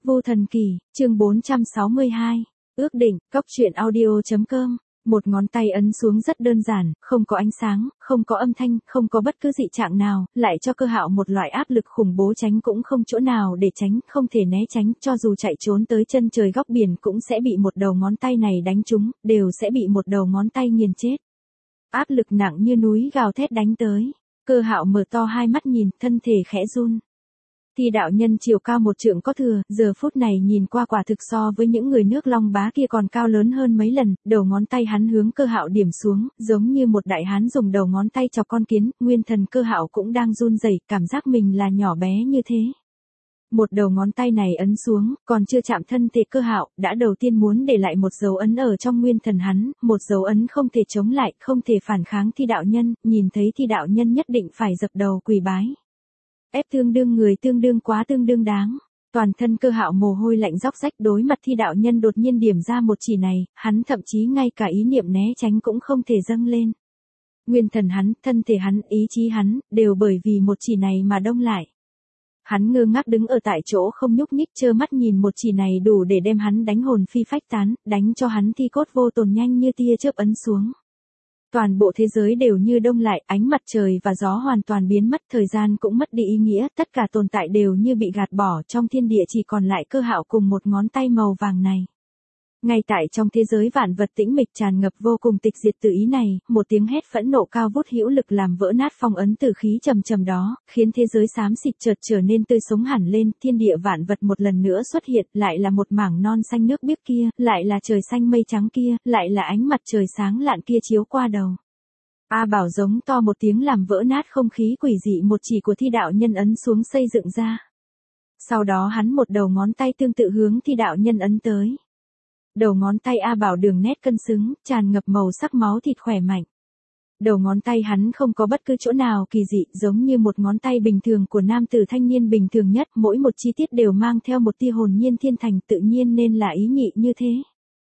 Vu Thần Kỳ, chương 462. Ước định, cóc truyện audio.com. Một ngón tay ấn xuống rất đơn giản, không có ánh sáng, không có âm thanh, không có bất cứ dị trạng nào, lại cho Cơ Hạo một loại áp lực khủng bố, tránh cũng không chỗ nào để tránh, không thể né tránh, cho dù chạy trốn tới chân trời góc biển cũng sẽ bị một đầu ngón tay này đánh trúng, đều sẽ bị một đầu ngón tay nghiền chết. Áp lực nặng như núi gào thét đánh tới. Cơ Hạo mở to hai mắt nhìn, thân thể khẽ run. Thi đạo nhân chiều cao một trượng có thừa, giờ phút này nhìn qua quả thực so với những người nước Long Bá kia còn cao lớn hơn mấy lần, đầu ngón tay hắn hướng Cơ Hạo điểm xuống, giống như một đại hán dùng đầu ngón tay chọc con kiến, nguyên thần Cơ Hạo cũng đang run rẩy, cảm giác mình là nhỏ bé như thế. Một đầu ngón tay này ấn xuống, còn chưa chạm thân thể Cơ Hạo, đã đầu tiên muốn để lại một dấu ấn ở trong nguyên thần hắn, một dấu ấn không thể chống lại, không thể phản kháng. Thi đạo nhân, nhìn thấy Thi đạo nhân nhất định phải dập đầu quỳ bái. Ép tương đương người, tương đương quá, tương đương đáng. Toàn thân Cơ Hạo mồ hôi lạnh róc rách, đối mặt Thi đạo nhân đột nhiên điểm ra một chỉ này, hắn thậm chí ngay cả ý niệm né tránh cũng không thể dâng lên. Nguyên thần hắn, thân thể hắn, ý chí hắn, đều bởi vì một chỉ này mà đông lại. Hắn ngơ ngác đứng ở tại chỗ không nhúc nhích, trơ mắt nhìn một chỉ này đủ để đem hắn đánh hồn phi phách tán, đánh cho hắn thi cốt vô tồn, nhanh như tia chớp ấn xuống. Toàn bộ thế giới đều như đông lại, ánh mặt trời và gió hoàn toàn biến mất, thời gian cũng mất đi ý nghĩa, tất cả tồn tại đều như bị gạt bỏ, trong thiên địa chỉ còn lại Cơ Hạo cùng một ngón tay màu vàng này. Ngay tại trong thế giới vạn vật tĩnh mịch tràn ngập vô cùng tịch diệt tự ý này, một tiếng hét phẫn nộ cao vút hữu lực làm vỡ nát phong ấn tử khí trầm trầm đó, khiến thế giới xám xịt chợt trở nên tươi sống hẳn lên, thiên địa vạn vật một lần nữa xuất hiện, lại là một mảng non xanh nước biếc kia, lại là trời xanh mây trắng kia, lại là ánh mặt trời sáng lạn kia chiếu qua đầu. A Bảo giống to một tiếng làm vỡ nát không khí quỷ dị, một chỉ của Thi đạo nhân ấn xuống xây dựng ra. Sau đó hắn một đầu ngón tay tương tự hướng Thi đạo nhân ấn tới. Đầu ngón tay A Bảo đường nét cân xứng, tràn ngập màu sắc máu thịt khỏe mạnh. Đầu ngón tay hắn không có bất cứ chỗ nào kỳ dị, giống như một ngón tay bình thường của nam tử thanh niên bình thường nhất, mỗi một chi tiết đều mang theo một tia hồn nhiên thiên thành, tự nhiên nên là ý nhị như thế.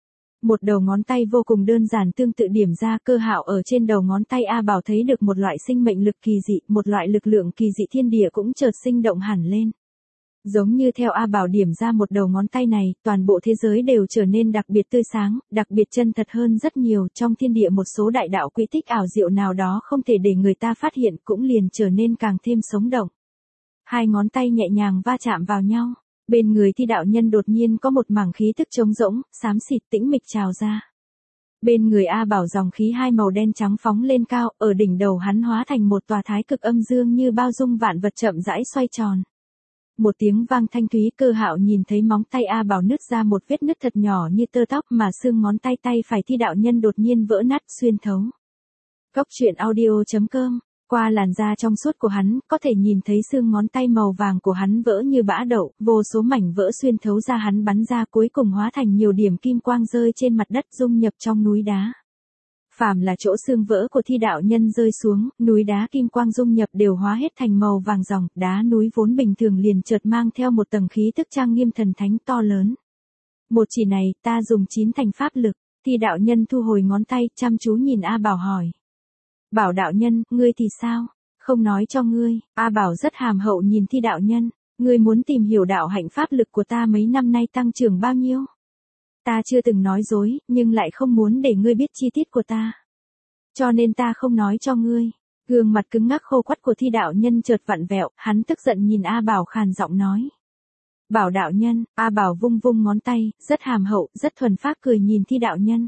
Một đầu ngón tay vô cùng đơn giản tương tự điểm ra. Cơ Hạo ở trên đầu ngón tay A Bảo thấy được một loại sinh mệnh lực kỳ dị, một loại lực lượng kỳ dị, thiên địa cũng chợt sinh động hẳn lên. Giống như theo A Bảo điểm ra một đầu ngón tay này, toàn bộ thế giới đều trở nên đặc biệt tươi sáng, đặc biệt chân thật hơn rất nhiều, trong thiên địa một số đại đạo quy tích ảo diệu nào đó không thể để người ta phát hiện cũng liền trở nên càng thêm sống động. Hai ngón tay nhẹ nhàng va chạm vào nhau, bên người Thi đạo nhân đột nhiên có một mảng khí tức trống rỗng, xám xịt tĩnh mịch trào ra. Bên người A Bảo dòng khí hai màu đen trắng phóng lên cao, ở đỉnh đầu hắn hóa thành một tòa thái cực âm dương như bao dung vạn vật chậm rãi xoay tròn. Một tiếng vang thanh thúy, Cơ Hạo nhìn thấy móng tay A Bảo nứt ra một vết nứt thật nhỏ như tơ tóc, mà xương ngón tay phải Thi đạo nhân đột nhiên vỡ nát xuyên thấu. Cóc truyện audio.com. Qua làn da trong suốt của hắn, có thể nhìn thấy xương ngón tay màu vàng của hắn vỡ như bã đậu, vô số mảnh vỡ xuyên thấu ra hắn bắn ra, cuối cùng hóa thành nhiều điểm kim quang rơi trên mặt đất, dung nhập trong núi đá. Phàm là chỗ xương vỡ của Thi đạo nhân rơi xuống, núi đá kim quang dung nhập đều hóa hết thành màu vàng ròng, đá núi vốn bình thường liền chợt mang theo một tầng khí tức trang nghiêm thần thánh to lớn. Một chỉ này, ta dùng 9 thành pháp lực. Thi đạo nhân thu hồi ngón tay, chăm chú nhìn A Bảo hỏi. Bảo đạo nhân, ngươi thì sao? Không nói cho ngươi. A Bảo rất hàm hậu nhìn Thi đạo nhân. Ngươi muốn tìm hiểu đạo hạnh pháp lực của ta mấy năm nay tăng trưởng bao nhiêu? Ta chưa từng nói dối, nhưng lại không muốn để ngươi biết chi tiết của ta. Cho nên ta không nói cho ngươi. Gương mặt cứng ngắc khô quắt của Thi đạo nhân chợt vặn vẹo, hắn tức giận nhìn A Bảo khàn giọng nói. Bảo đạo nhân. A Bảo vung vung ngón tay, rất hàm hậu, rất thuần phác cười nhìn Thi đạo nhân.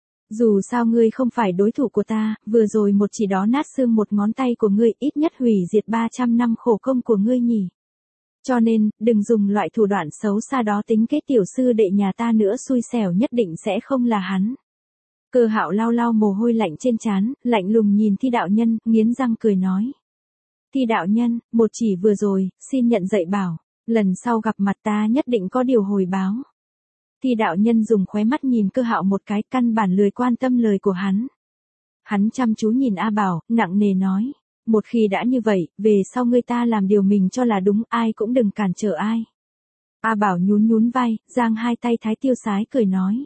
Dù sao ngươi không phải đối thủ của ta, vừa rồi một chỉ đó nát xương một ngón tay của ngươi, ít nhất hủy diệt 300 năm khổ công của ngươi nhỉ. Cho nên, đừng dùng loại thủ đoạn xấu xa đó tính kế tiểu sư đệ nhà ta nữa, xui xẻo nhất định sẽ không là hắn. Cơ Hạo lau lau mồ hôi lạnh trên trán, lạnh lùng nhìn Thi đạo nhân, nghiến răng cười nói. Thi đạo nhân, một chỉ vừa rồi, xin nhận dạy bảo, lần sau gặp mặt ta nhất định có điều hồi báo. Thi đạo nhân dùng khóe mắt nhìn Cơ Hạo một cái, căn bản lười quan tâm lời của hắn. Hắn chăm chú nhìn A Bảo, nặng nề nói. Một khi đã như vậy, về sau ngươi ta làm điều mình cho là đúng, ai cũng đừng cản trở ai. A Bảo nhún nhún vai, giang hai tay thái tiêu sái cười nói.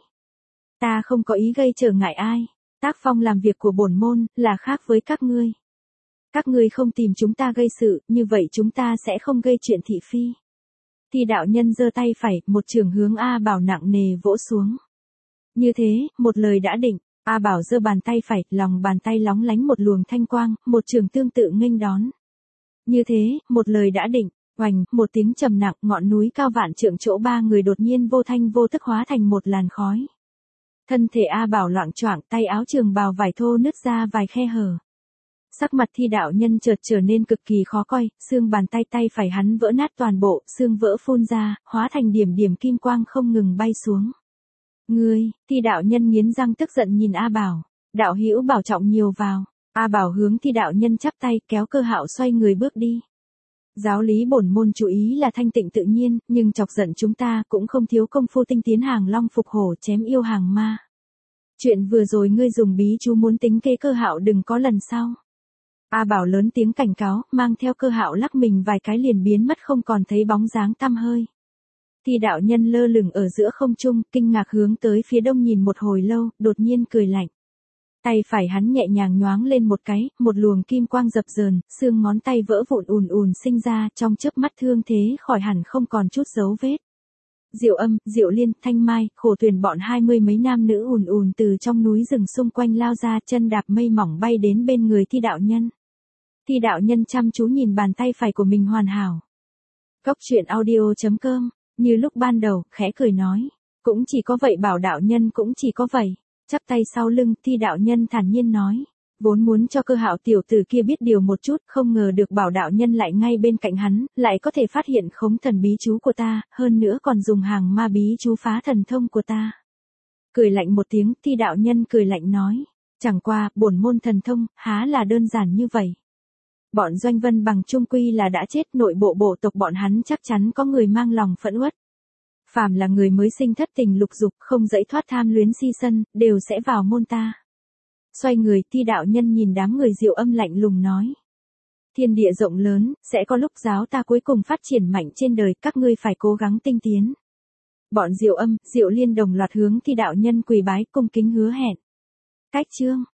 Ta không có ý gây trở ngại ai. Tác phong làm việc của bổn môn, là khác với các ngươi. Các ngươi không tìm chúng ta gây sự, như vậy chúng ta sẽ không gây chuyện thị phi. Thi đạo nhân giơ tay phải, một chưởng hướng A Bảo nặng nề vỗ xuống. Như thế, một lời đã định, A Bảo giơ bàn tay phải, lòng bàn tay lóng lánh một luồng thanh quang, một chưởng tương tự nghênh đón. Như thế, một lời đã định, oành, một tiếng trầm nặng, ngọn núi cao vạn trượng chỗ ba người đột nhiên vô thanh vô tức hóa thành một làn khói. Thân thể A Bảo loạng choạng, tay áo trường bào vải thô nứt ra vài khe hở. Sắc mặt Thi đạo nhân chợt trở nên cực kỳ khó coi, xương bàn tay phải hắn vỡ nát toàn bộ, xương vỡ phun ra, hóa thành điểm điểm kim quang không ngừng bay xuống. Ngươi, Thi đạo nhân nghiến răng tức giận nhìn A Bảo, đạo hữu bảo trọng nhiều vào. A Bảo hướng Thi đạo nhân chắp tay, kéo Cơ Hạo xoay người bước đi. Giáo lý bổn môn chú ý là thanh tịnh tự nhiên, nhưng chọc giận chúng ta cũng không thiếu công phu tinh tiến hàng long phục hổ chém yêu hàng ma. Chuyện vừa rồi ngươi dùng bí chú muốn tính kế Cơ Hạo đừng có lần sau. A Bảo lớn tiếng cảnh cáo, mang theo Cơ Hạo lắc mình vài cái liền biến mất không còn thấy bóng dáng tăm hơi. Thi đạo nhân lơ lửng ở giữa không trung, kinh ngạc hướng tới phía đông nhìn một hồi lâu, đột nhiên cười lạnh. Tay phải hắn nhẹ nhàng nhoáng lên một cái, một luồng kim quang dập dờn, xương ngón tay vỡ vụn ùn ùn sinh ra, trong chớp mắt thương thế khỏi hẳn không còn chút dấu vết. Diệu Âm, Diệu Liên, Thanh Mai, Khổ Tuyền bọn 20 mấy nam nữ ùn ùn từ trong núi rừng xung quanh lao ra, chân đạp mây mỏng bay đến bên người Thi đạo nhân. Thi đạo nhân chăm chú nhìn bàn tay phải của mình hoàn hảo. Cốc truyện audio.com, như lúc ban đầu, khẽ cười nói, cũng chỉ có vậy Bảo đạo nhân cũng chỉ có vậy. Chắp tay sau lưng, Thi đạo nhân thản nhiên nói, vốn muốn cho Cơ Hạo tiểu tử kia biết điều một chút, không ngờ được Bảo đạo nhân lại ngay bên cạnh hắn, lại có thể phát hiện khống thần bí chú của ta, hơn nữa còn dùng hàng ma bí chú phá thần thông của ta. Cười lạnh một tiếng, Thi đạo nhân cười lạnh nói, chẳng qua, bổn môn thần thông, há là đơn giản như vậy. Bọn Doanh Vân Bằng trung quy là đã chết, nội bộ bộ tộc bọn hắn chắc chắn có người mang lòng phẫn uất. Phàm là người mới sinh thất tình lục dục, không dẫy thoát tham luyến si sân, đều sẽ vào môn ta. Xoay người, Thi đạo nhân nhìn đám người Diệu Âm lạnh lùng nói. Thiên địa rộng lớn, sẽ có lúc giáo ta cuối cùng phát triển mạnh trên đời, các ngươi phải cố gắng tinh tiến. Bọn Diệu Âm, Diệu Liên đồng loạt hướng Thi đạo nhân quỳ bái cung kính hứa hẹn. Cách chương